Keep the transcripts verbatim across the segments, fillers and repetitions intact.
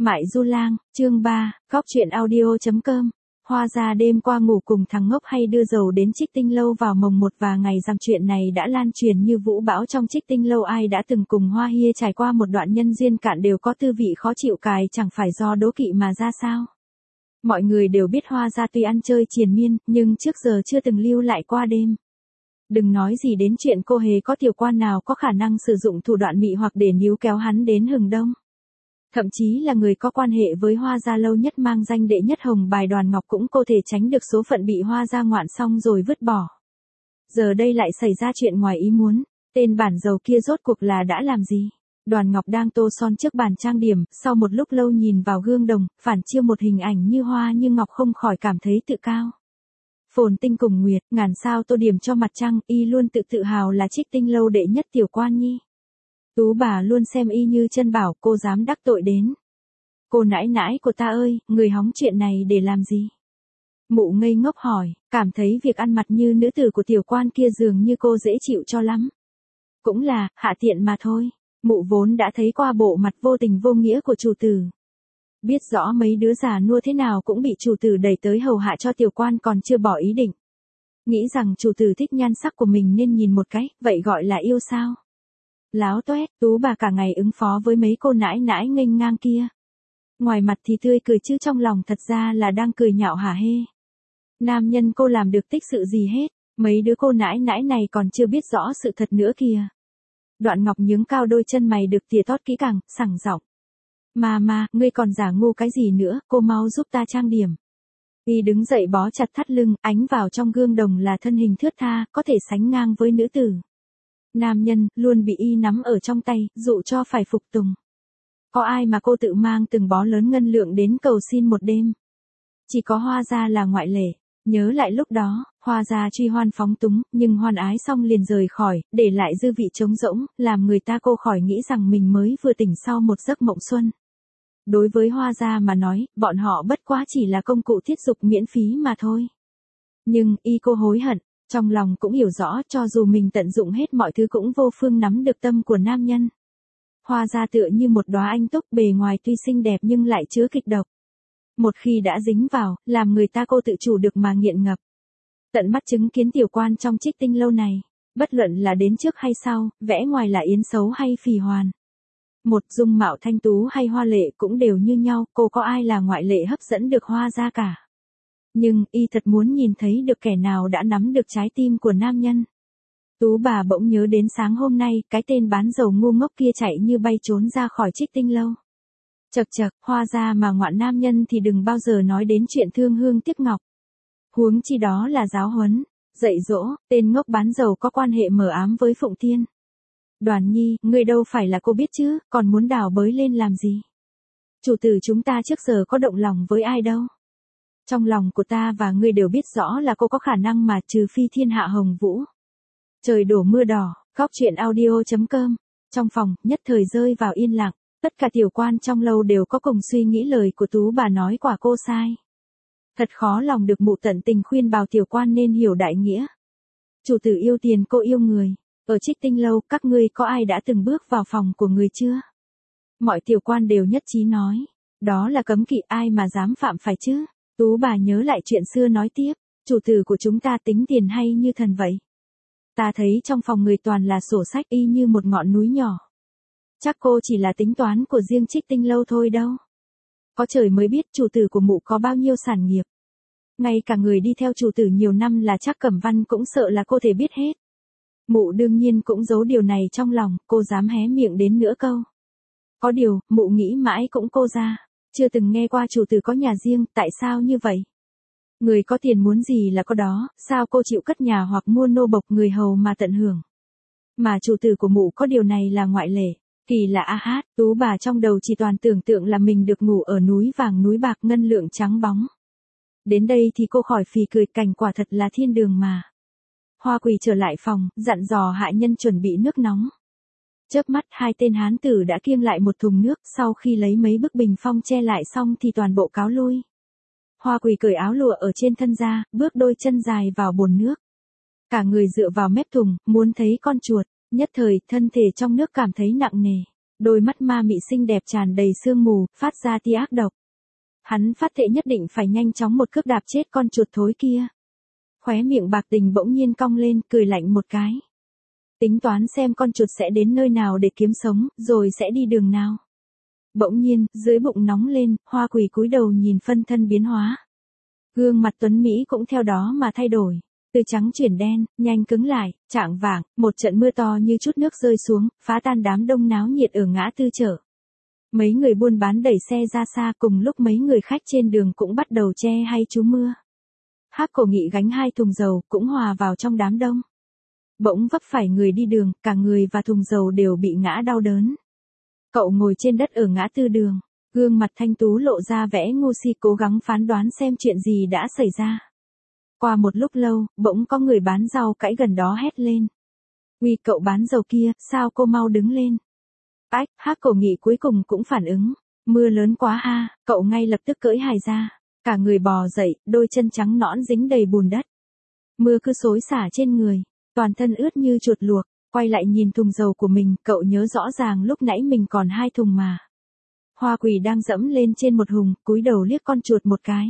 Mại Du Lang, chương ba, góc truyện audio.com. Hoa gia đêm qua ngủ cùng thằng ngốc hay đưa dầu đến Trích Tinh Lâu vào mồng một và ngày rằm, chuyện này đã lan truyền như vũ bão trong Trích Tinh Lâu. Ai đã từng cùng Hoa Hia trải qua một đoạn nhân duyên cạn đều có tư vị khó chịu cài, chẳng phải do đố kỵ mà ra sao. Mọi người đều biết Hoa gia tuy ăn chơi triền miên, nhưng trước giờ chưa từng lưu lại qua đêm. Đừng nói gì đến chuyện cô hề có tiểu quan nào có khả năng sử dụng thủ đoạn mị hoặc để níu kéo hắn đến hừng đông. Thậm chí là người có quan hệ với Hoa gia lâu nhất mang danh đệ nhất hồng bài Đoàn Ngọc cũng có thể tránh được số phận bị Hoa gia ngoạn xong rồi vứt bỏ. Giờ đây lại xảy ra chuyện ngoài ý muốn, tên bản giàu kia rốt cuộc là đã làm gì? Đoàn Ngọc đang tô son trước bàn trang điểm, sau một lúc lâu nhìn vào gương đồng, phản chiếu một hình ảnh như hoa như ngọc không khỏi cảm thấy tự cao. Phồn tinh cùng nguyệt, ngàn sao tô điểm cho mặt trăng, y luôn tự tự hào là Trích Tinh Lâu đệ nhất tiểu quan nhi. Tú bà luôn xem y như chân bảo, cô dám đắc tội đến. Cô nãi nãi của ta ơi, người hóng chuyện này để làm gì? Mụ ngây ngốc hỏi, cảm thấy việc ăn mặc như nữ tử của tiểu quan kia dường như cô dễ chịu cho lắm. Cũng là, hạ tiện mà thôi. Mụ vốn đã thấy qua bộ mặt vô tình vô nghĩa của chủ tử. Biết rõ mấy đứa già nua thế nào cũng bị chủ tử đẩy tới hầu hạ cho tiểu quan còn chưa bỏ ý định. Nghĩ rằng chủ tử thích nhan sắc của mình nên nhìn một cái, vậy gọi là yêu sao? Láo toét, Tú bà cả ngày ứng phó với mấy cô nãi nãi nghênh ngang kia. Ngoài mặt thì tươi cười chứ trong lòng thật ra là đang cười nhạo hả hê. Nam nhân cô làm được tích sự gì hết, mấy đứa cô nãi nãi này còn chưa biết rõ sự thật nữa kìa. Đoạn Ngọc nhướng cao đôi chân mày được tỉa tót kỹ càng, sảng giọng. Mà mà, ngươi còn giả ngu cái gì nữa, cô mau giúp ta trang điểm. Y đứng dậy bó chặt thắt lưng, ánh vào trong gương đồng là thân hình thướt tha, có thể sánh ngang với nữ tử. Nam nhân, luôn bị y nắm ở trong tay, dụ cho phải phục tùng. Có ai mà cô tự mang từng bó lớn ngân lượng đến cầu xin một đêm. Chỉ có Hoa gia là ngoại lệ. Nhớ lại lúc đó, Hoa gia truy hoan phóng túng, nhưng hoan ái xong liền rời khỏi, để lại dư vị trống rỗng, làm người ta cô khỏi nghĩ rằng mình mới vừa tỉnh sau một giấc mộng xuân. Đối với Hoa gia mà nói, bọn họ bất quá chỉ là công cụ thiết dục miễn phí mà thôi. Nhưng, y cô hối hận, trong lòng cũng hiểu rõ cho dù mình tận dụng hết mọi thứ cũng vô phương nắm được tâm của nam nhân. Hoa gia tựa như một đóa anh túc, bề ngoài tuy xinh đẹp nhưng lại chứa kịch độc. Một khi đã dính vào, làm người ta cô tự chủ được mà nghiện ngập. Tận mắt chứng kiến tiểu quan trong Trích Tinh Lâu này, bất luận là đến trước hay sau, vẽ ngoài là yến xấu hay phì hoàn. Một dung mạo thanh tú hay hoa lệ cũng đều như nhau, cô có ai là ngoại lệ hấp dẫn được Hoa gia cả. Nhưng, y thật muốn nhìn thấy được kẻ nào đã nắm được trái tim của nam nhân. Tú bà bỗng nhớ đến sáng hôm nay, cái tên bán dầu ngu ngốc kia chạy như bay trốn ra khỏi Trích Tinh Lâu. Chậc chậc, Hoa gia mà ngoạn nam nhân thì đừng bao giờ nói đến chuyện thương hương tiếc ngọc. Huống chi đó là giáo huấn, dạy dỗ, tên ngốc bán dầu có quan hệ mờ ám với Phụng Thiên. Đoàn Nhi, ngươi đâu phải là cô biết chứ, còn muốn đào bới lên làm gì? Chủ tử chúng ta trước giờ có động lòng với ai đâu. Trong lòng của ta và ngươi đều biết rõ là cô có khả năng mà trừ phi thiên hạ hồng vũ. Trời đổ mưa đỏ, góc truyện audio.com. Trong phòng, nhất thời rơi vào yên lặng. Tất cả tiểu quan trong lâu đều có cùng suy nghĩ lời của Tú bà nói quả cô sai. Thật khó lòng được mụ tận tình khuyên bảo tiểu quan nên hiểu đại nghĩa. Chủ tử yêu tiền cô yêu người. Ở Trích Tinh Lâu các ngươi có ai đã từng bước vào phòng của người chưa? Mọi tiểu quan đều nhất trí nói. Đó là cấm kỵ, ai mà dám phạm phải chứ? Tú bà nhớ lại chuyện xưa nói tiếp. Chủ tử của chúng ta tính tiền hay như thần vậy. Ta thấy trong phòng người toàn là sổ sách y như một ngọn núi nhỏ. Chắc cô chỉ là tính toán của riêng Trích Tinh Lâu thôi đâu. Có trời mới biết chủ tử của mụ có bao nhiêu sản nghiệp. Ngay cả người đi theo chủ tử nhiều năm là chắc Cẩm Văn cũng sợ là cô thể biết hết. Mụ đương nhiên cũng giấu điều này trong lòng, cô dám hé miệng đến nửa câu. Có điều, mụ nghĩ mãi cũng cô ra. Chưa từng nghe qua chủ tử có nhà riêng, tại sao như vậy? Người có tiền muốn gì là có đó, sao cô chịu cất nhà hoặc mua nô bộc người hầu mà tận hưởng? Mà chủ tử của mụ có điều này là ngoại lệ. Kỳ là a hát, Tú bà trong đầu chỉ toàn tưởng tượng là mình được ngủ ở núi vàng núi bạc ngân lượng trắng bóng. Đến đây thì cô khỏi phì cười, cảnh quả thật là thiên đường mà. Hoa Quỳ trở lại phòng, dặn dò hạ nhân chuẩn bị nước nóng. Chớp mắt hai tên hán tử đã kiêng lại một thùng nước, sau khi lấy mấy bức bình phong che lại xong thì toàn bộ cáo lui. Hoa Quỳ cởi áo lụa ở trên thân ra, bước đôi chân dài vào bồn nước. Cả người dựa vào mép thùng, muốn thấy con chuột. Nhất thời, thân thể trong nước cảm thấy nặng nề. Đôi mắt ma mị xinh đẹp tràn đầy sương mù, phát ra tia ác độc. Hắn phát thệ nhất định phải nhanh chóng một cước đạp chết con chuột thối kia. Khóe miệng Bạc Tình bỗng nhiên cong lên, cười lạnh một cái. Tính toán xem con chuột sẽ đến nơi nào để kiếm sống, rồi sẽ đi đường nào. Bỗng nhiên, dưới bụng nóng lên, Hoa Quỳ cúi đầu nhìn phân thân biến hóa. Gương mặt tuấn Mỹ cũng theo đó mà thay đổi. Từ trắng chuyển đen, nhanh cứng lại, chạng vạng, một trận mưa to như chút nước rơi xuống, phá tan đám đông náo nhiệt ở ngã tư chợ. Mấy người buôn bán đẩy xe ra xa, cùng lúc mấy người khách trên đường cũng bắt đầu che hay trú mưa. Hắc Cổ Nghị gánh hai thùng dầu, cũng hòa vào trong đám đông. Bỗng vấp phải người đi đường, cả người và thùng dầu đều bị ngã đau đớn. Cậu ngồi trên đất ở ngã tư đường, gương mặt thanh tú lộ ra vẻ ngu si, cố gắng phán đoán xem chuyện gì đã xảy ra. Qua một lúc lâu, bỗng có người bán rau cải gần đó hét lên. Uy, cậu bán dầu kia, sao cô mau đứng lên. Ách, Hắc Cổ Nghị cuối cùng cũng phản ứng. Mưa lớn quá ha, cậu ngay lập tức cưỡi hài ra. Cả người bò dậy, đôi chân trắng nõn dính đầy bùn đất. Mưa cứ xối xả trên người, toàn thân ướt như chuột luộc. Quay lại nhìn thùng dầu của mình, cậu nhớ rõ ràng lúc nãy mình còn hai thùng mà. Hoa Quỳ đang dẫm lên trên một hùng, cúi đầu liếc con chuột một cái.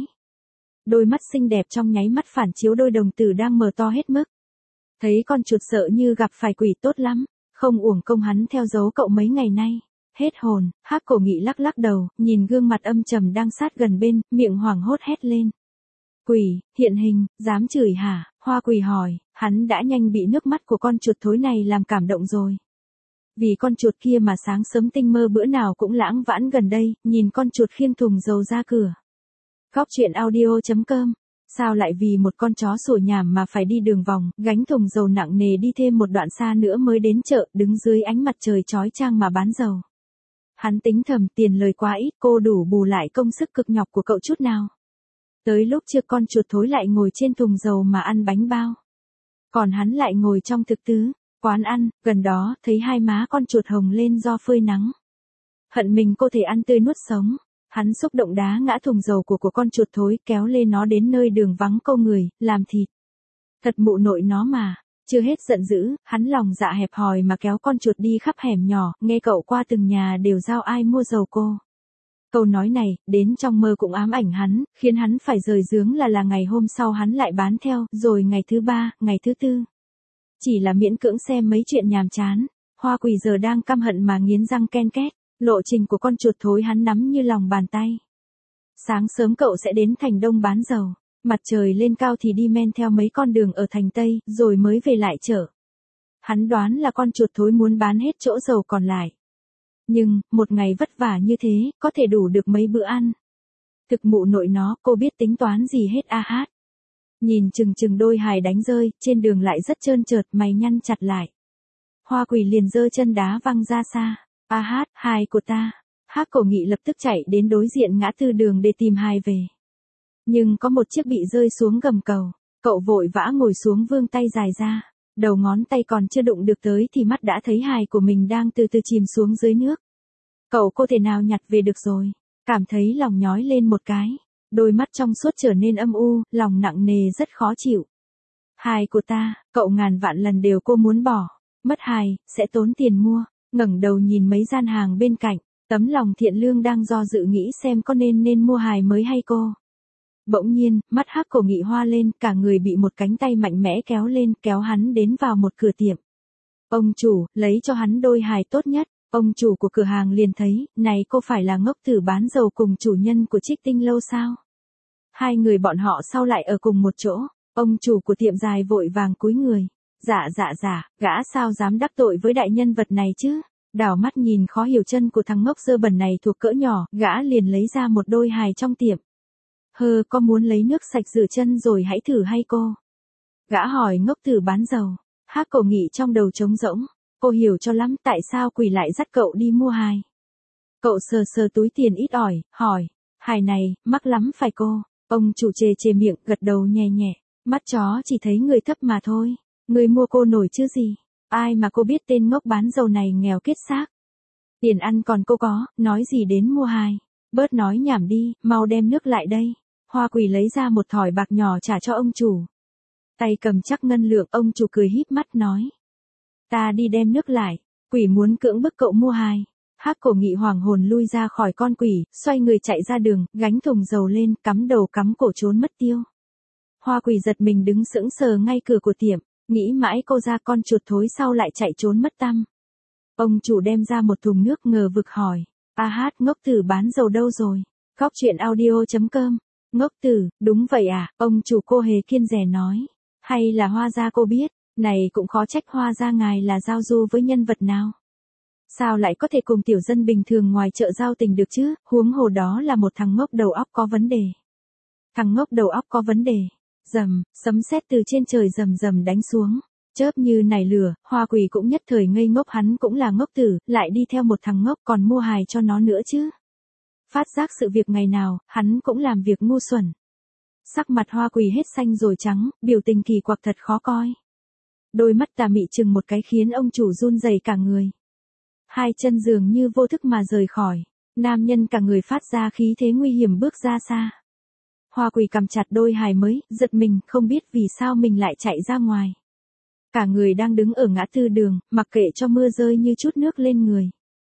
Đôi mắt xinh đẹp trong nháy mắt phản chiếu đôi đồng tử đang mở to hết mức. Thấy con chuột sợ như gặp phải quỷ, tốt lắm, không uổng công hắn theo dấu cậu mấy ngày nay. Hết hồn, Hắc Cổ Nghị lắc lắc đầu, nhìn gương mặt âm trầm đang sát gần bên, miệng hoảng hốt hét lên. Quỷ, hiện hình, dám chửi hả? Hoa Quỳ hỏi, hắn đã nhanh bị nước mắt của con chuột thối này làm cảm động rồi. Vì con chuột kia mà sáng sớm tinh mơ bữa nào cũng lãng vãn gần đây, nhìn con chuột khiêng thùng dầu ra cửa. Góc truyện audio chấm com. Sao lại vì một con chó sủa nhảm mà phải đi đường vòng, gánh thùng dầu nặng nề đi thêm một đoạn xa nữa mới đến chợ, đứng dưới ánh mặt trời chói chang mà bán dầu. Hắn tính thầm, tiền lời quá ít, cô đủ bù lại công sức cực nhọc của cậu chút nào. Tới lúc chưa, con chuột thối lại ngồi trên thùng dầu mà ăn bánh bao. Còn hắn lại ngồi trong thực tứ, quán ăn, gần đó, thấy hai má con chuột hồng lên do phơi nắng. Hận mình cô thể ăn tươi nuốt sống. Hắn xúc động đá ngã thùng dầu của của con chuột thối, kéo lên nó đến nơi đường vắng câu người, làm thịt. Thật mụ nội nó mà. Chưa hết giận dữ, hắn lòng dạ hẹp hòi mà kéo con chuột đi khắp hẻm nhỏ, nghe cậu qua từng nhà đều giao ai mua dầu cô. Câu nói này, đến trong mơ cũng ám ảnh hắn, khiến hắn phải rời giường là là ngày hôm sau hắn lại bán theo, rồi ngày thứ ba, ngày thứ tư. Chỉ là miễn cưỡng xem mấy chuyện nhàm chán, Hoa Quỳ giờ đang căm hận mà nghiến răng ken két, lộ trình của con chuột thối hắn nắm như lòng bàn tay. Sáng sớm cậu sẽ đến thành Đông bán dầu, mặt trời lên cao thì đi men theo mấy con đường ở thành Tây, rồi mới về lại chợ. Hắn đoán là con chuột thối muốn bán hết chỗ dầu còn lại. Nhưng, một ngày vất vả như thế, có thể đủ được mấy bữa ăn. Thực mụ nội nó, cô biết tính toán gì hết a hát. Nhìn chừng chừng đôi hài đánh rơi, trên đường lại rất trơn trượt, mày nhăn chặt lại. Hoa Quỳ liền giơ chân đá văng ra xa. A hát, hài của ta. Hắc Cổ Nghị lập tức chạy đến đối diện ngã tư đường để tìm hài về. Nhưng có một chiếc bị rơi xuống gầm cầu. Cậu vội vã ngồi xuống vươn tay dài ra. Đầu ngón tay còn chưa đụng được tới thì mắt đã thấy hài của mình đang từ từ chìm xuống dưới nước. Cậu cô thể nào nhặt về được rồi. Cảm thấy lòng nhói lên một cái. Đôi mắt trong suốt trở nên âm u, lòng nặng nề rất khó chịu. Hài của ta, cậu ngàn vạn lần đều cô muốn bỏ. Mất hài, sẽ tốn tiền mua. Ngẩng đầu nhìn mấy gian hàng bên cạnh. Tấm lòng thiện lương đang do dự nghĩ xem có nên nên mua hài mới hay cô. Bỗng nhiên, mắt Hắc Cổ Nghị hoa lên, cả người bị một cánh tay mạnh mẽ kéo lên, kéo hắn đến vào một cửa tiệm. Ông chủ, lấy cho hắn đôi hài tốt nhất. Ông chủ của cửa hàng liền thấy, này cô phải là ngốc tử bán dầu cùng chủ nhân của Trích Tinh Lâu sao? Hai người bọn họ sau lại ở cùng một chỗ, ông chủ của tiệm dài vội vàng cúi người. Dạ dạ dạ, gã sao dám đắc tội với đại nhân vật này chứ? Đảo mắt nhìn khó hiểu chân của thằng ngốc dơ bẩn này thuộc cỡ nhỏ, gã liền lấy ra một đôi hài trong tiệm. Hơ, có muốn lấy nước sạch rửa chân rồi hãy thử hay cô? Gã hỏi ngốc tử bán dầu. Hắc Cổ Nghị trong đầu trống rỗng. Cô hiểu cho lắm tại sao Quỳ lại dắt cậu đi mua hài. Cậu sờ sờ túi tiền ít ỏi, hỏi. Hài này, mắc lắm phải cô? Ông chủ chề chề miệng, gật đầu nhẹ nhẹ. Mắt chó chỉ thấy người thấp mà thôi. Người mua cô nổi chứ gì? Ai mà cô biết tên ngốc bán dầu này nghèo kết xác. Tiền ăn còn cô có, nói gì đến mua hài. Bớt nói nhảm đi, mau đem nước lại đây. Hoa Quỳ lấy ra một thỏi bạc nhỏ trả cho ông chủ. Tay cầm chắc ngân lượng, ông chủ cười híp mắt nói. Ta đi đem nước lại. Quỷ muốn cưỡng bức cậu mua hài. Hắc Cổ Nghị hoàng hồn lui ra khỏi con quỷ, xoay người chạy ra đường, gánh thùng dầu lên, cắm đầu cắm cổ trốn mất tiêu. Hoa Quỷ giật mình đứng sững sờ ngay cửa của tiệm, nghĩ mãi cô ra con chuột thối sau lại chạy trốn mất tăm. Ông chủ đem ra một thùng nước ngờ vực hỏi, a hát ngốc tử bán dầu đâu rồi? Góc chuyện audio chấm com. Ngốc tử, đúng vậy à, ông chủ cô hề kiên dè nói. Hay là Hoa gia cô biết, này cũng khó trách Hoa gia ngài là giao du với nhân vật nào. Sao lại có thể cùng tiểu dân bình thường ngoài chợ giao tình được chứ, huống hồ đó là một thằng ngốc đầu óc có vấn đề. Thằng ngốc đầu óc có vấn đề. Rầm, sấm sét từ trên trời rầm rầm đánh xuống. Chớp như nảy lửa, Hoa Quỷ cũng nhất thời ngây ngốc, hắn cũng là ngốc tử, lại đi theo một thằng ngốc còn mua hài cho nó nữa chứ. Phát giác sự việc ngày nào, hắn cũng làm việc ngu xuẩn. Sắc mặt Hoa Quỷ hết xanh rồi trắng, biểu tình kỳ quặc thật khó coi. Đôi mắt tà mị chừng một cái khiến ông chủ run rẩy cả người. Hai chân dường như vô thức mà rời khỏi, nam nhân cả người phát ra khí thế nguy hiểm bước ra xa. Hoa Quỷ cầm chặt đôi hài mới, giật mình, không biết vì sao mình lại chạy ra ngoài. Cả người đang đứng ở ngã tư đường, mặc kệ cho mưa rơi như chút nước lên người.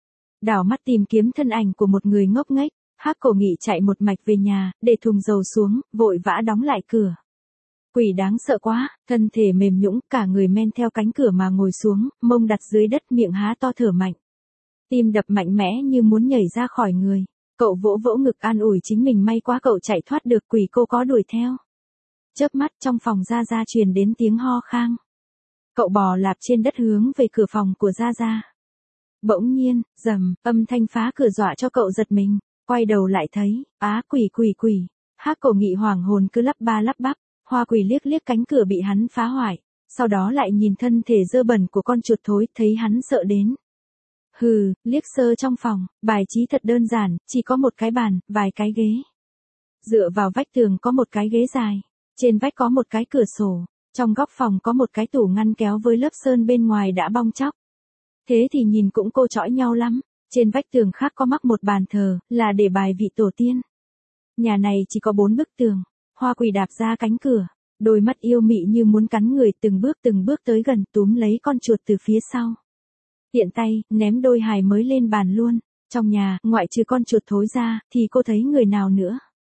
Đảo mắt tìm kiếm thân ảnh của một người ngốc nghếch, Hắc Cổ Nghị chạy một mạch về nhà, để thùng dầu xuống, vội vã đóng lại cửa. Quỷ đáng sợ quá, thân thể mềm nhũn, cả người men theo cánh cửa mà ngồi xuống, mông đặt dưới đất, miệng há to thở mạnh. Tim đập mạnh mẽ như muốn nhảy ra khỏi người. Cậu vỗ vỗ ngực an ủi chính mình, may quá cậu chạy thoát được, quỷ cô có đuổi theo. Chớp mắt trong phòng Gia Gia truyền đến tiếng ho khang. Cậu bò lạp trên đất hướng về cửa phòng của Gia Gia. Bỗng nhiên, rầm, âm thanh phá cửa dọa cho cậu giật mình, quay đầu lại thấy, á quỷ quỷ quỷ. Hắc Cổ Nghị hoàng hồn cứ lắp ba lắp bắp, Hoa Quỷ liếc liếc cánh cửa bị hắn phá hoại, sau đó lại nhìn thân thể dơ bẩn của con chuột thối, thấy hắn sợ đến. Hừ, liếc sơ trong phòng, bài trí thật đơn giản, chỉ có một cái bàn, vài cái ghế. Dựa vào vách tường có một cái ghế dài, trên vách có một cái cửa sổ, trong góc phòng có một cái tủ ngăn kéo với lớp sơn bên ngoài đã bong tróc. Thế thì nhìn cũng cô chõi nhau lắm, trên vách tường khác có mắc một bàn thờ, là để bài vị tổ tiên. Nhà này chỉ có bốn bức tường. Hoa Quỷ đạp ra cánh cửa, đôi mắt yêu mị như muốn cắn người, từng bước từng bước tới gần, túm lấy con chuột từ phía sau. Tiện tay, ném đôi hài mới lên bàn luôn. Trong nhà, ngoại trừ con chuột thối ra, thì cô thấy người nào nữa.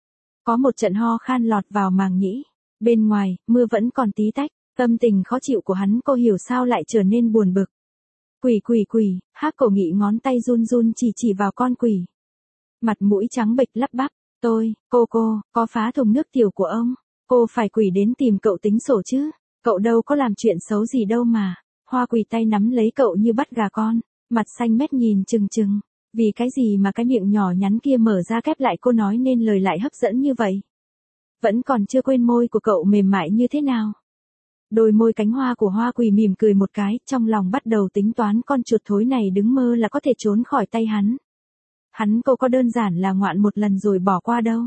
Có một trận ho khan lọt vào màng nhĩ. Bên ngoài, mưa vẫn còn tí tách, tâm tình khó chịu của hắn cô hiểu sao lại trở nên buồn bực. Quỷ quỷ quỷ, Hắc Cổ Nghị ngón tay run run chỉ chỉ vào con quỷ. Mặt mũi trắng bệch lắp bắp, tôi, cô cô, có phá thùng nước tiểu của ông. Cô phải quỷ đến tìm cậu tính sổ chứ, cậu đâu có làm chuyện xấu gì đâu mà. Hoa Quỷ tay nắm lấy cậu như bắt gà con, mặt xanh mét nhìn chừng chừng. Vì cái gì mà cái miệng nhỏ nhắn kia mở ra khép lại, cô nói nên lời lại hấp dẫn như vậy. Vẫn còn chưa quên môi của cậu mềm mại như thế nào. Đôi môi cánh hoa của Hoa Quỷ mỉm cười một cái, trong lòng bắt đầu tính toán con chuột thối này đứng mơ là có thể trốn khỏi tay hắn. Hắn cô có đơn giản là ngoạn một lần rồi bỏ qua đâu.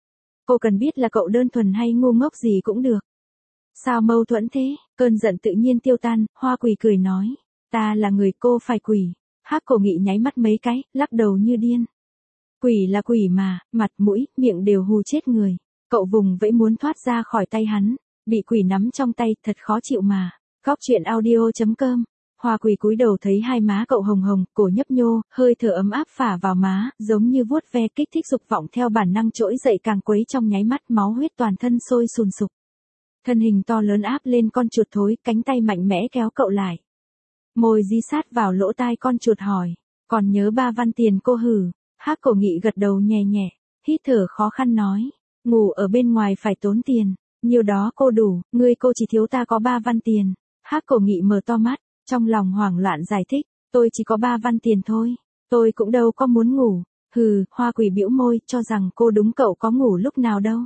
Cô cần biết là cậu đơn thuần hay ngu ngốc gì cũng được. Sao mâu thuẫn thế, cơn giận tự nhiên tiêu tan, Hoa Quỷ cười nói. Ta là người, cô phải quỷ. Hắc Cổ Nghị nháy mắt mấy cái, lắc đầu như điên. Quỷ là quỷ mà, mặt mũi, miệng đều hù chết người. Cậu vùng vẫy muốn thoát ra khỏi tay hắn. Bị quỷ nắm trong tay, thật khó chịu mà. Góc chuyện audio chấm com. Hoa Quỷ cúi đầu thấy hai má cậu hồng hồng, cổ nhấp nhô, hơi thở ấm áp phả vào má, giống như vuốt ve kích thích dục vọng theo bản năng trỗi dậy càng quấy, trong nháy mắt máu huyết toàn thân sôi sùn sục. Thân hình to lớn áp lên con chuột thối, cánh tay mạnh mẽ kéo cậu lại. Môi dí sát vào lỗ tai con chuột hỏi, còn nhớ ba văn tiền cô hử? Hắc Cổ Nghị gật đầu nhẹ nhẹ, hít thở khó khăn nói, ngủ ở bên ngoài phải tốn tiền, nhiều đó cô đủ, ngươi cô chỉ thiếu ta có ba văn tiền. Hắc Cổ Nghị mở to mắt, trong lòng hoảng loạn giải thích, tôi chỉ có ba văn tiền thôi, tôi cũng đâu có muốn ngủ. Hừ, Hoa Quỷ bĩu môi, cho rằng cô đúng, cậu có ngủ lúc nào đâu.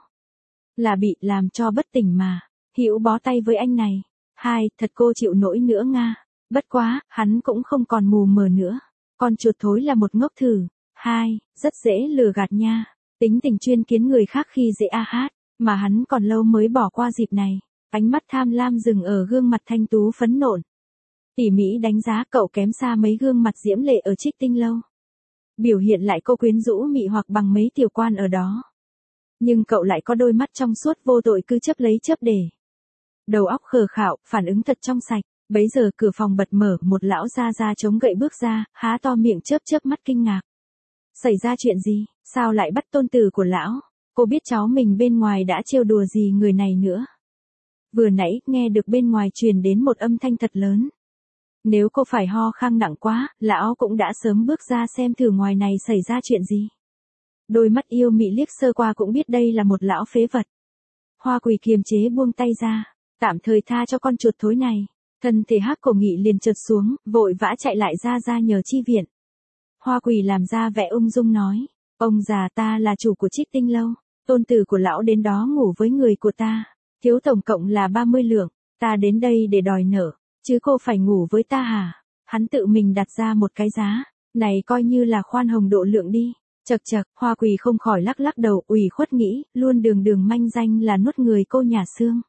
Là bị làm cho bất tỉnh mà. Hữu bó tay với anh này. Hai, thật cô chịu nổi nữa nga. Bất quá, hắn cũng không còn mù mờ nữa. Con chuột thối là một ngốc thử. Hai, rất dễ lừa gạt nha. Tính tình chuyên kiến người khác khi dễ a hát, mà hắn còn lâu mới bỏ qua dịp này. Ánh mắt tham lam dừng ở gương mặt thanh tú phấn nộn. Tỉ mỉ đánh giá, cậu kém xa mấy gương mặt diễm lệ ở Trích Tinh Lâu. Biểu hiện lại cô quyến rũ mị hoặc bằng mấy tiểu quan ở đó. Nhưng cậu lại có đôi mắt trong suốt vô tội cứ chấp lấy chấp để. Đầu óc khờ khạo, phản ứng thật trong sạch, Bấy giờ cửa phòng bật mở, một lão gia gia chống gậy bước ra, há to miệng chớp chớp mắt kinh ngạc. Xảy ra chuyện gì, sao lại bắt tôn tử của lão? Cô biết cháu mình bên ngoài đã trêu đùa gì người này nữa. Vừa nãy, nghe được bên ngoài truyền đến một âm thanh thật lớn. Nếu cô phải ho khan nặng quá, lão cũng đã sớm bước ra xem thử ngoài này xảy ra chuyện gì. Đôi mắt yêu mị liếc sơ qua cũng biết đây là một lão phế vật. Hoa Quỳ kiềm chế buông tay ra, tạm thời tha cho con chuột thối này. Thân thể Hắc Cổ Nghị liền trượt xuống, vội vã chạy lại ra ra nhờ chi viện. Hoa Quỳ làm ra vẻ ung dung nói, ông già ta là chủ của Trích Tinh Lâu, tôn tử của lão đến đó ngủ với người của ta, thiếu tổng cộng là ba mươi lượng, ta đến đây để đòi nợ, chứ cô phải ngủ với ta hả? Hắn tự mình đặt ra một cái giá, này coi như là khoan hồng độ lượng đi. Chậc chậc, Hoa Quỳ không khỏi lắc lắc đầu, ủy khuất nghĩ, luôn đường đường manh danh là nuốt người cô nhà xương.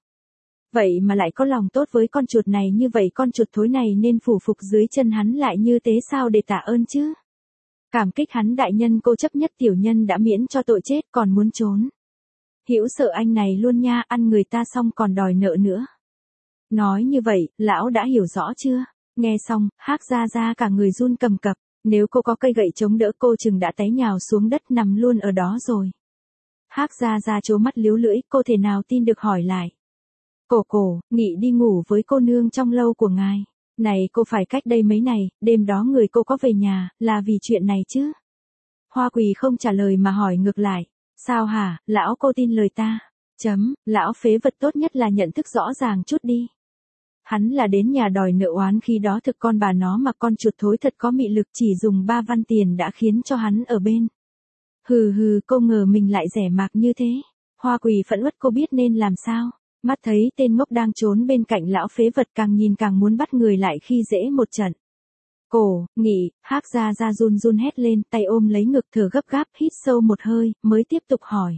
Vậy mà lại có lòng tốt với con chuột này, như vậy con chuột thối này nên phủ phục dưới chân hắn lại như thế sao để tạ ơn chứ? Cảm kích hắn đại nhân, cô chấp nhất tiểu nhân đã miễn cho tội chết, còn muốn trốn. Hữu sợ anh này luôn nha, ăn người ta xong còn đòi nợ nữa. Nói như vậy, lão đã hiểu rõ chưa? Nghe xong, Hắc gia gia cả người run cầm cập, nếu cô có cây gậy chống đỡ cô chừng đã té nhào xuống đất nằm luôn ở đó rồi. Hắc gia gia trố mắt líu lưỡi, cô thể nào tin được hỏi lại. Cổ cổ, Nghị đi ngủ với cô nương trong lâu của ngài. Này cô phải cách đây mấy ngày, đêm đó người cô có về nhà, là vì chuyện này chứ? Hoa Quỳ không trả lời mà hỏi ngược lại. Sao hả, lão cô tin lời ta? Chấm, lão phế vật tốt nhất là nhận thức rõ ràng chút đi. Hắn là đến nhà đòi nợ oán, khi đó thực con bà nó mà con chuột thối thật có mị lực, chỉ dùng ba văn tiền đã khiến cho hắn ở bên. Hừ hừ, cô ngờ mình lại rẻ mạc như thế. Hoa Quỳ phẫn uất, cô biết nên làm sao. Mắt thấy tên ngốc đang trốn bên cạnh lão phế vật, càng nhìn càng muốn bắt người lại khi dễ một trận. Cổ, Nghị, Hắc gia gia run run hét lên, tay ôm lấy ngực thở gấp gáp, hít sâu một hơi, mới tiếp tục hỏi.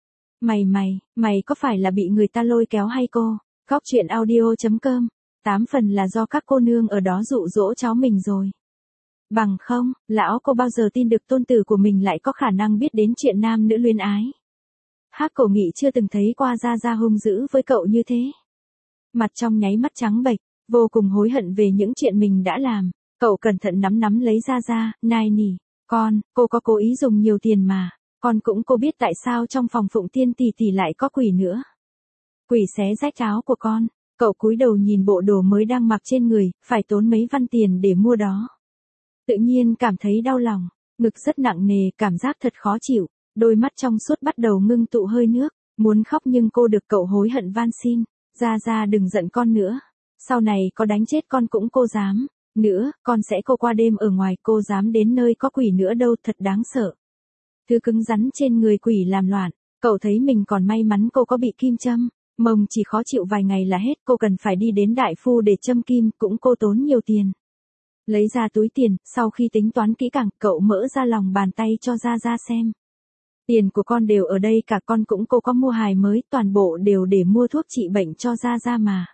Mày mày, mày có phải là bị người ta lôi kéo hay cô? Góc truyện audio chấm com, tám phần là do các cô nương ở đó dụ dỗ cháu mình rồi. Bằng không, lão cô bao giờ tin được tôn tử của mình lại có khả năng biết đến chuyện nam nữ luyến ái. Hắc Cổ Nghị chưa từng thấy qua gia gia hung dữ với cậu như thế. Mặt trong nháy mắt trắng bệch, vô cùng hối hận về những chuyện mình đã làm. Cậu cẩn thận nắm nắm lấy gia gia, nài nỉ, con, cô có cố ý dùng nhiều tiền mà, con cũng cô biết tại sao trong phòng Phụng Tiên tỷ tỷ lại có quỷ nữa. Quỷ xé rách áo của con, cậu cúi đầu nhìn bộ đồ mới đang mặc trên người, phải tốn mấy văn tiền để mua đó. Tự nhiên cảm thấy đau lòng, ngực rất nặng nề, cảm giác thật khó chịu. Đôi mắt trong suốt bắt đầu ngưng tụ hơi nước, muốn khóc nhưng cô được cậu hối hận van xin, gia gia đừng giận con nữa, sau này có đánh chết con cũng cô dám, nữa, con sẽ cô qua đêm ở ngoài, cô dám đến nơi có quỷ nữa đâu, thật đáng sợ. Thứ cứng rắn trên người quỷ làm loạn, cậu thấy mình còn may mắn cô có bị kim châm, mông chỉ khó chịu vài ngày là hết, cô cần phải đi đến đại phu để châm kim, cũng cô tốn nhiều tiền. Lấy ra túi tiền, sau khi tính toán kỹ càng, cậu mỡ ra lòng bàn tay cho gia gia xem. Tiền của con đều ở đây cả, con cũng cô có mua hài mới, toàn bộ đều để mua thuốc trị bệnh cho gia gia mà.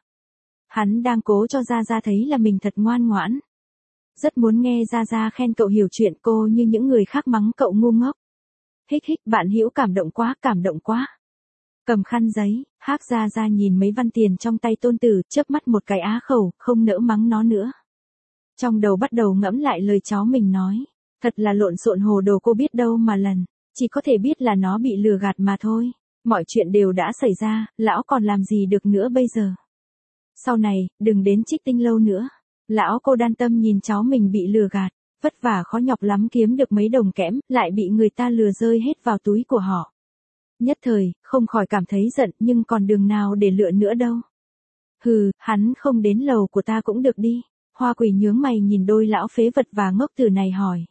Hắn đang cố cho gia gia thấy là mình thật ngoan ngoãn. Rất muốn nghe gia gia khen cậu hiểu chuyện, cô như những người khác mắng cậu ngu ngốc. Hích hích, bạn Hữu cảm động quá, cảm động quá. Cầm khăn giấy, Hắc gia gia nhìn mấy văn tiền trong tay tôn tử, chớp mắt một cái á khẩu, không nỡ mắng nó nữa. Trong đầu bắt đầu ngẫm lại lời cháu mình nói, thật là lộn xộn hồ đồ, cô biết đâu mà lần. Chỉ có thể biết là nó bị lừa gạt mà thôi. Mọi chuyện đều đã xảy ra, lão còn làm gì được nữa bây giờ. Sau này, đừng đến Trích Tinh Lâu nữa. Lão cô đan tâm nhìn cháu mình bị lừa gạt, vất vả khó nhọc lắm kiếm được mấy đồng kẽm, lại bị người ta lừa rơi hết vào túi của họ. Nhất thời, không khỏi cảm thấy giận, nhưng còn đường nào để lựa nữa đâu. Hừ, hắn không đến lầu của ta cũng được đi. Hoa Quỳ nhướng mày nhìn đôi lão phế vật và ngốc tử này hỏi.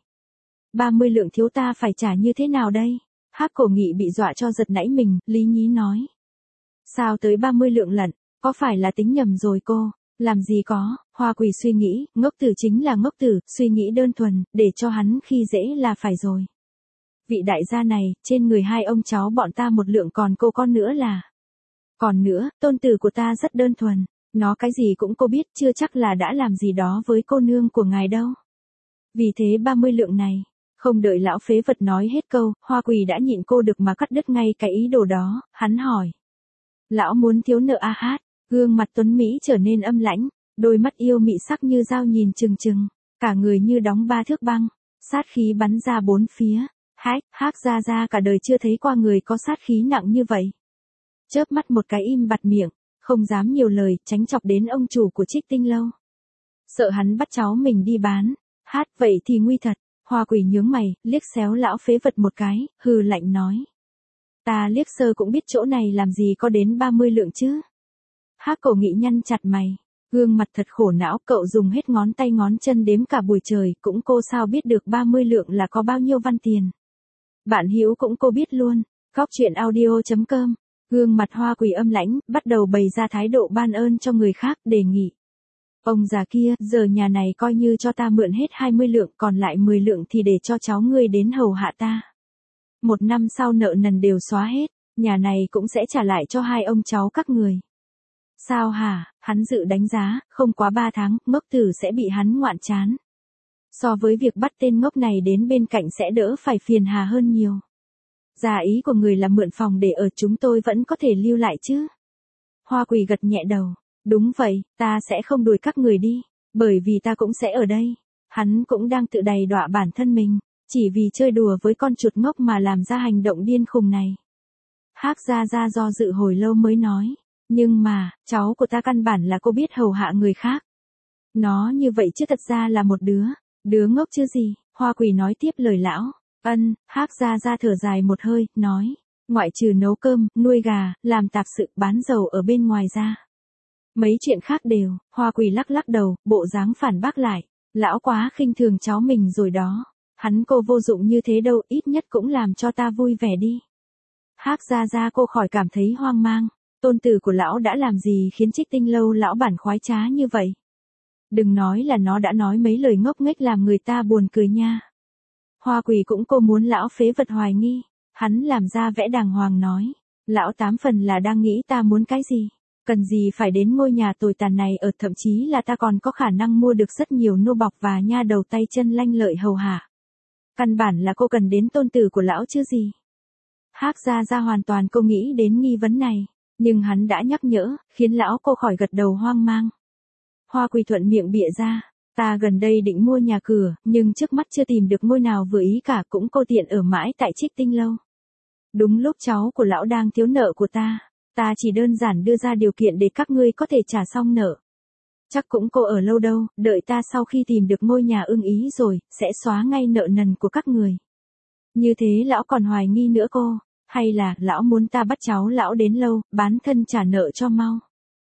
ba mươi lượng thiếu ta phải trả như thế nào đây? Hắc Cổ Nghị bị dọa cho giật nảy mình, lý nhí nói. Sao tới ba mươi lượng lận, có phải là tính nhầm rồi cô? Làm gì có, Hoa Quỳ suy nghĩ, ngốc tử chính là ngốc tử, suy nghĩ đơn thuần, để cho hắn khi dễ là phải rồi. Vị đại gia này, trên người hai ông cháu bọn ta một lượng, còn cô con nữa là. Còn nữa, tôn tử của ta rất đơn thuần, nó cái gì cũng cô biết, chưa chắc là đã làm gì đó với cô nương của ngài đâu. Vì thế ba mươi lượng này. Không đợi lão phế vật nói hết câu, Hoa Quỳ đã nhịn cô được mà cắt đứt ngay cái ý đồ đó, hắn hỏi. Lão muốn thiếu nợ a hát, gương mặt tuấn Mỹ trở nên âm lãnh, đôi mắt yêu mị sắc như dao nhìn chừng chừng, cả người như đóng ba thước băng, sát khí bắn ra bốn phía. Hách, Hắc Gia Gia cả đời chưa thấy qua người có sát khí nặng như vậy. Chớp mắt một cái im bặt miệng, không dám nhiều lời, tránh chọc đến ông chủ của Trích Tinh Lâu. Sợ hắn bắt cháu mình đi bán. Hát, vậy thì nguy thật. Hoa Quỷ nhướng mày, liếc xéo lão phế vật một cái, hừ lạnh nói. Ta liếc sơ cũng biết chỗ này làm gì có đến ba mươi lượng chứ. Hắc Cổ Nghị nhăn chặt mày, gương mặt thật khổ não, cậu dùng hết ngón tay ngón chân đếm cả buổi trời, cũng cô sao biết được ba mươi lượng là có bao nhiêu văn tiền. Bạn Hữu cũng cô biết luôn. Góc truyện audio chấm com. Gương mặt Hoa Quỷ âm lãnh, bắt đầu bày ra thái độ ban ơn cho người khác, đề nghị. Ông già kia, giờ nhà này coi như cho ta mượn hết hai mươi lượng, còn lại mười lượng thì để cho cháu ngươi đến hầu hạ ta. Một năm sau nợ nần đều xóa hết, nhà này cũng sẽ trả lại cho hai ông cháu các người. Sao hả, hắn dự đánh giá, không quá ba tháng, ngốc tử sẽ bị hắn ngoạn chán. So với việc bắt tên ngốc này đến bên cạnh sẽ đỡ phải phiền hà hơn nhiều. Giả ý của người là mượn phòng để ở, chúng tôi vẫn có thể lưu lại chứ. Hoa Quỷ gật nhẹ đầu. Đúng vậy, ta sẽ không đuổi các người đi, bởi vì ta cũng sẽ ở đây. Hắn cũng đang tự đày đọa bản thân mình, chỉ vì chơi đùa với con chuột ngốc mà làm ra hành động điên khùng này. Hắc Gia Gia do dự hồi lâu mới nói, nhưng mà, cháu của ta căn bản là cô biết hầu hạ người khác. Nó như vậy chứ thật ra là một đứa, đứa ngốc chứ gì. Hoa Quỷ nói tiếp lời lão. Ân, Hắc Gia Gia thở dài một hơi, nói, ngoại trừ nấu cơm, nuôi gà, làm tạp sự, bán dầu ở bên ngoài ra. Mấy chuyện khác đều. Hoa Quỷ lắc lắc đầu, bộ dáng phản bác lại. Lão quá khinh thường cháu mình rồi đó. Hắn cô vô dụng như thế đâu, ít nhất cũng làm cho ta vui vẻ đi. Hắc Gia Gia cô khỏi cảm thấy hoang mang. Tôn tử của lão đã làm gì khiến Trích Tinh Lâu lão bản khoái trá như vậy? Đừng nói là nó đã nói mấy lời ngốc nghếch làm người ta buồn cười nha. Hoa Quỷ cũng cô muốn lão phế vật hoài nghi. Hắn làm ra vẻ đàng hoàng nói. Lão tám phần là đang nghĩ ta muốn cái gì. Cần gì phải đến ngôi nhà tồi tàn này ở, thậm chí là ta còn có khả năng mua được rất nhiều nô bọc và nha đầu tay chân lanh lợi hầu hạ. Căn bản là cô cần đến tôn tử của lão chứ gì. Hắc Gia Gia hoàn toàn cô nghĩ đến nghi vấn này, nhưng hắn đã nhắc nhở, khiến lão cô khỏi gật đầu hoang mang. Hoa Quỷ thuận miệng bịa ra, ta gần đây định mua nhà cửa, nhưng trước mắt chưa tìm được ngôi nào vừa ý cả, cũng cô tiện ở mãi tại Trích Tinh Lâu. Đúng lúc cháu của lão đang thiếu nợ của ta. Ta chỉ đơn giản đưa ra điều kiện để các ngươi có thể trả xong nợ. Chắc cũng cô ở lâu đâu, đợi ta sau khi tìm được ngôi nhà ưng ý rồi, sẽ xóa ngay nợ nần của các người. Như thế lão còn hoài nghi nữa cô, hay là lão muốn ta bắt cháu lão đến lâu, bán thân trả nợ cho mau.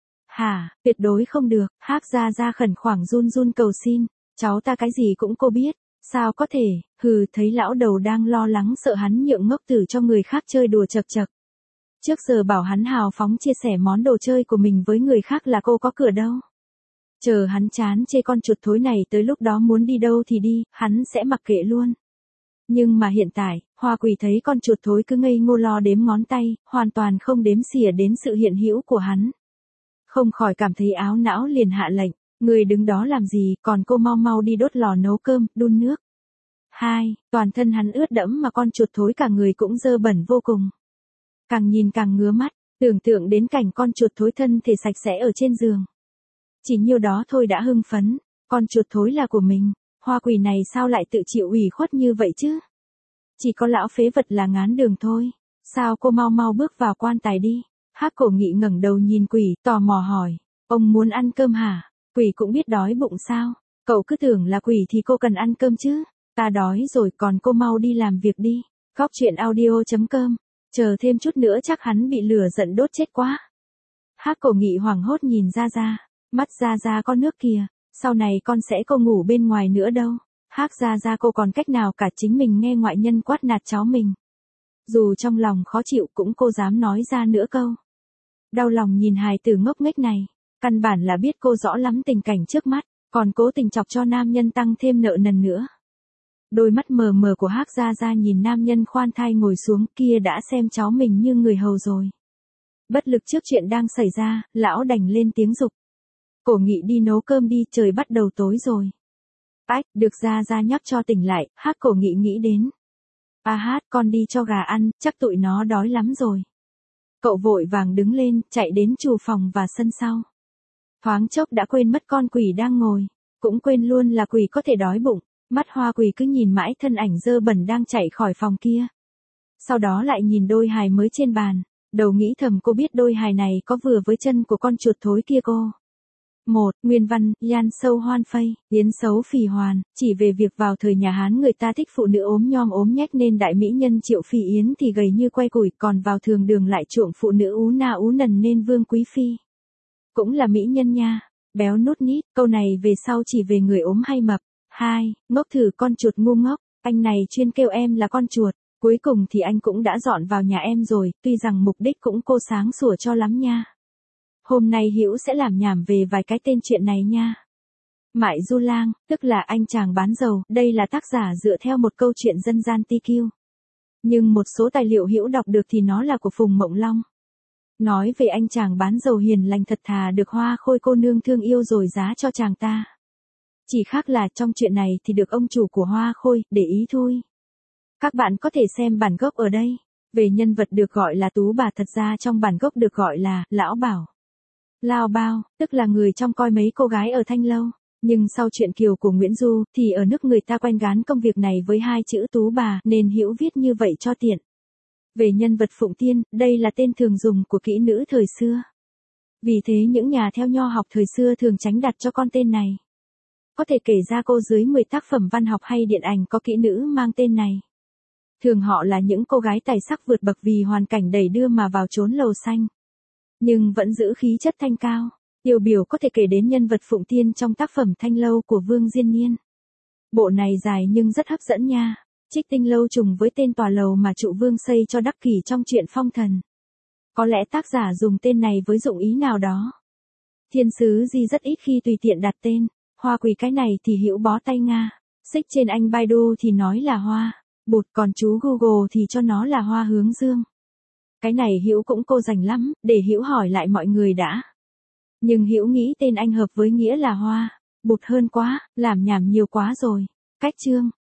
Hả, tuyệt đối không được. Hắc Gia Gia khẩn khoản run run cầu xin, cháu ta cái gì cũng cô biết, sao có thể. Hừ, thấy lão đầu đang lo lắng sợ hắn nhượng ngốc tử cho người khác chơi đùa chật chật. Trước giờ bảo hắn hào phóng chia sẻ món đồ chơi của mình với người khác là cô có cửa đâu. Chờ hắn chán chê con chuột thối này tới lúc đó muốn đi đâu thì đi, hắn sẽ mặc kệ luôn. Nhưng mà hiện tại, Hoa Quỷ thấy con chuột thối cứ ngây ngô lo đếm ngón tay, hoàn toàn không đếm xỉa đến sự hiện hữu của hắn. Không khỏi cảm thấy áo não liền hạ lệnh, người đứng đó làm gì, còn cô mau mau đi đốt lò nấu cơm, đun nước. Hai, toàn thân hắn ướt đẫm mà con chuột thối cả người cũng dơ bẩn vô cùng. Càng nhìn càng ngứa mắt, tưởng tượng đến cảnh con chuột thối thân thể sạch sẽ ở trên giường. Chỉ nhiêu đó thôi đã hưng phấn, con chuột thối là của mình, Hoa Quỷ này sao lại tự chịu ủy khuất như vậy chứ? Chỉ có lão phế vật là ngán đường thôi, sao cô mau mau bước vào quan tài đi. Hắc Cổ Nghị ngẩng đầu nhìn Quỷ, tò mò hỏi, ông muốn ăn cơm hả? Quỷ cũng biết đói bụng sao, cậu cứ tưởng là Quỷ thì cô cần ăn cơm chứ, ta đói rồi còn cô mau đi làm việc đi. Góc truyện audio chấm com. Chờ thêm chút nữa chắc hắn bị lửa giận đốt chết quá. Hắc Cổ Nghị hoảng hốt nhìn Gia Gia, mắt Gia Gia có nước kìa, sau này con sẽ không ngủ bên ngoài nữa đâu. Hắc Gia Gia cô còn cách nào cả, chính mình nghe ngoại nhân quát nạt cháu mình. Dù trong lòng khó chịu cũng cô dám nói ra nữa câu. Đau lòng nhìn hài tử ngốc nghếch này, căn bản là biết cô rõ lắm tình cảnh trước mắt, còn cố tình chọc cho nam nhân tăng thêm nợ nần nữa. Đôi mắt mờ mờ của Hắc Gia Gia nhìn nam nhân khoan thai ngồi xuống kia đã xem cháu mình như người hầu rồi. Bất lực trước chuyện đang xảy ra, lão đành lên tiếng dục. Cổ Nghị đi nấu cơm đi, trời bắt đầu tối rồi. Ách, được Gia Gia nhắc cho tỉnh lại, Hắc Cổ Nghị nghĩ đến. A hát, con đi cho gà ăn, chắc tụi nó đói lắm rồi. Cậu vội vàng đứng lên, chạy đến chủ phòng và sân sau. Thoáng chốc đã quên mất con quỷ đang ngồi, cũng quên luôn là quỷ có thể đói bụng, mắt hoa quỷ cứ nhìn mãi thân ảnh dơ bẩn đang chạy khỏi phòng kia. Sau đó lại nhìn đôi hài mới trên bàn, đầu nghĩ thầm cô biết đôi hài này có vừa với chân của con chuột thối kia cô. Một, nguyên văn, Yan sâu hoan phây, yến xấu phì hoàn, chỉ về việc vào thời nhà Hán người ta thích phụ nữ ốm nhom ốm nhách nên đại mỹ nhân Triệu Phi Yến thì gầy như quay củi, còn vào thường đường lại chuộng phụ nữ ú na ú nần nên Vương Quý Phi. Cũng là mỹ nhân nha, béo nút nít, câu này về sau chỉ về người ốm hay mập. Hai, ngốc thử con chuột ngu ngốc, anh này chuyên kêu em là con chuột, cuối cùng thì anh cũng đã dọn vào nhà em rồi, tuy rằng mục đích cũng cô sáng sủa cho lắm nha. Hôm nay Hữu sẽ làm nhảm về vài cái tên chuyện này nha. Mại Du Lang, tức là anh chàng bán dầu, đây là tác giả dựa theo một câu chuyện dân gian ti kiu. Nhưng một số tài liệu Hữu đọc được thì nó là của Phùng Mộng Long. Nói về anh chàng bán dầu hiền lành thật thà được Hoa Khôi cô nương thương yêu rồi giá cho chàng ta. Chỉ khác là trong chuyện này thì được ông chủ của Hoa Khôi để ý thôi. Các bạn có thể xem bản gốc ở đây. Về nhân vật được gọi là Tú Bà thật ra trong bản gốc được gọi là Lão Bảo. Lao Bao, tức là người trong coi mấy cô gái ở Thanh Lâu. Nhưng sau chuyện Kiều của Nguyễn Du thì ở nước người ta quen gán công việc này với hai chữ Tú Bà nên Hữu viết như vậy cho tiện. Về nhân vật Phụng Tiên, đây là tên thường dùng của kỹ nữ thời xưa. Vì thế những nhà theo nho học thời xưa thường tránh đặt cho con tên này. Có thể kể ra cô dưới mười tác phẩm văn học hay điện ảnh có kỹ nữ mang tên này. Thường họ là những cô gái tài sắc vượt bậc vì hoàn cảnh đẩy đưa mà vào chốn lầu xanh. Nhưng vẫn giữ khí chất thanh cao. Tiêu biểu có thể kể đến nhân vật Phụng Tiên trong tác phẩm Thanh Lâu của Vương Diên Niên. Bộ này dài nhưng rất hấp dẫn nha. Trích Tinh Lâu trùng với tên tòa lầu mà trụ vương xây cho Đắc Kỷ trong truyện Phong Thần. Có lẽ tác giả dùng tên này với dụng ý nào đó. Thiên sứ Di rất ít khi tùy tiện đặt tên. Hoa Quỳ cái này thì Hữu bó tay Nga. Xích trên anh Baidu thì nói là Hoa Bụt, còn chú Google thì cho nó là Hoa Hướng Dương. Cái này Hữu cũng cô dành lắm, để Hữu hỏi lại mọi người đã. Nhưng Hữu nghĩ tên anh hợp với nghĩa là Hoa Bụt hơn quá, làm nhảm nhiều quá rồi. Cách chương